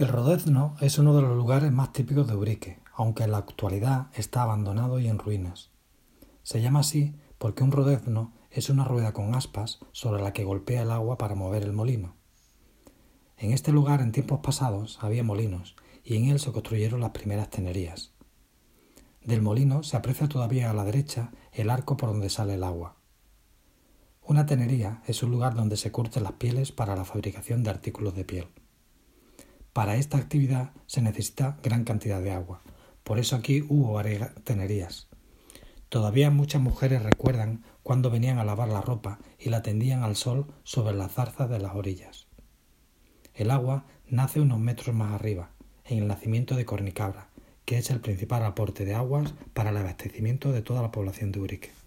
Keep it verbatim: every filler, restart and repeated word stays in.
El Rodezno es uno de los lugares más típicos de Ubrique, aunque en la actualidad está abandonado y en ruinas. Se llama así porque un rodezno es una rueda con aspas sobre la que golpea el agua para mover el molino. En este lugar en tiempos pasados había molinos y en él se construyeron las primeras tenerías. Del molino se aprecia todavía a la derecha el arco por donde sale el agua. Una tenería es un lugar donde se curten las pieles para la fabricación de artículos de piel. Para esta actividad se necesita gran cantidad de agua, por eso aquí hubo varias tenerías. Todavía muchas mujeres recuerdan cuando venían a lavar la ropa y la tendían al sol sobre las zarzas de las orillas. El agua nace unos metros más arriba, en el nacimiento de Cornicabra, que es el principal aporte de aguas para el abastecimiento de toda la población de Ubrique.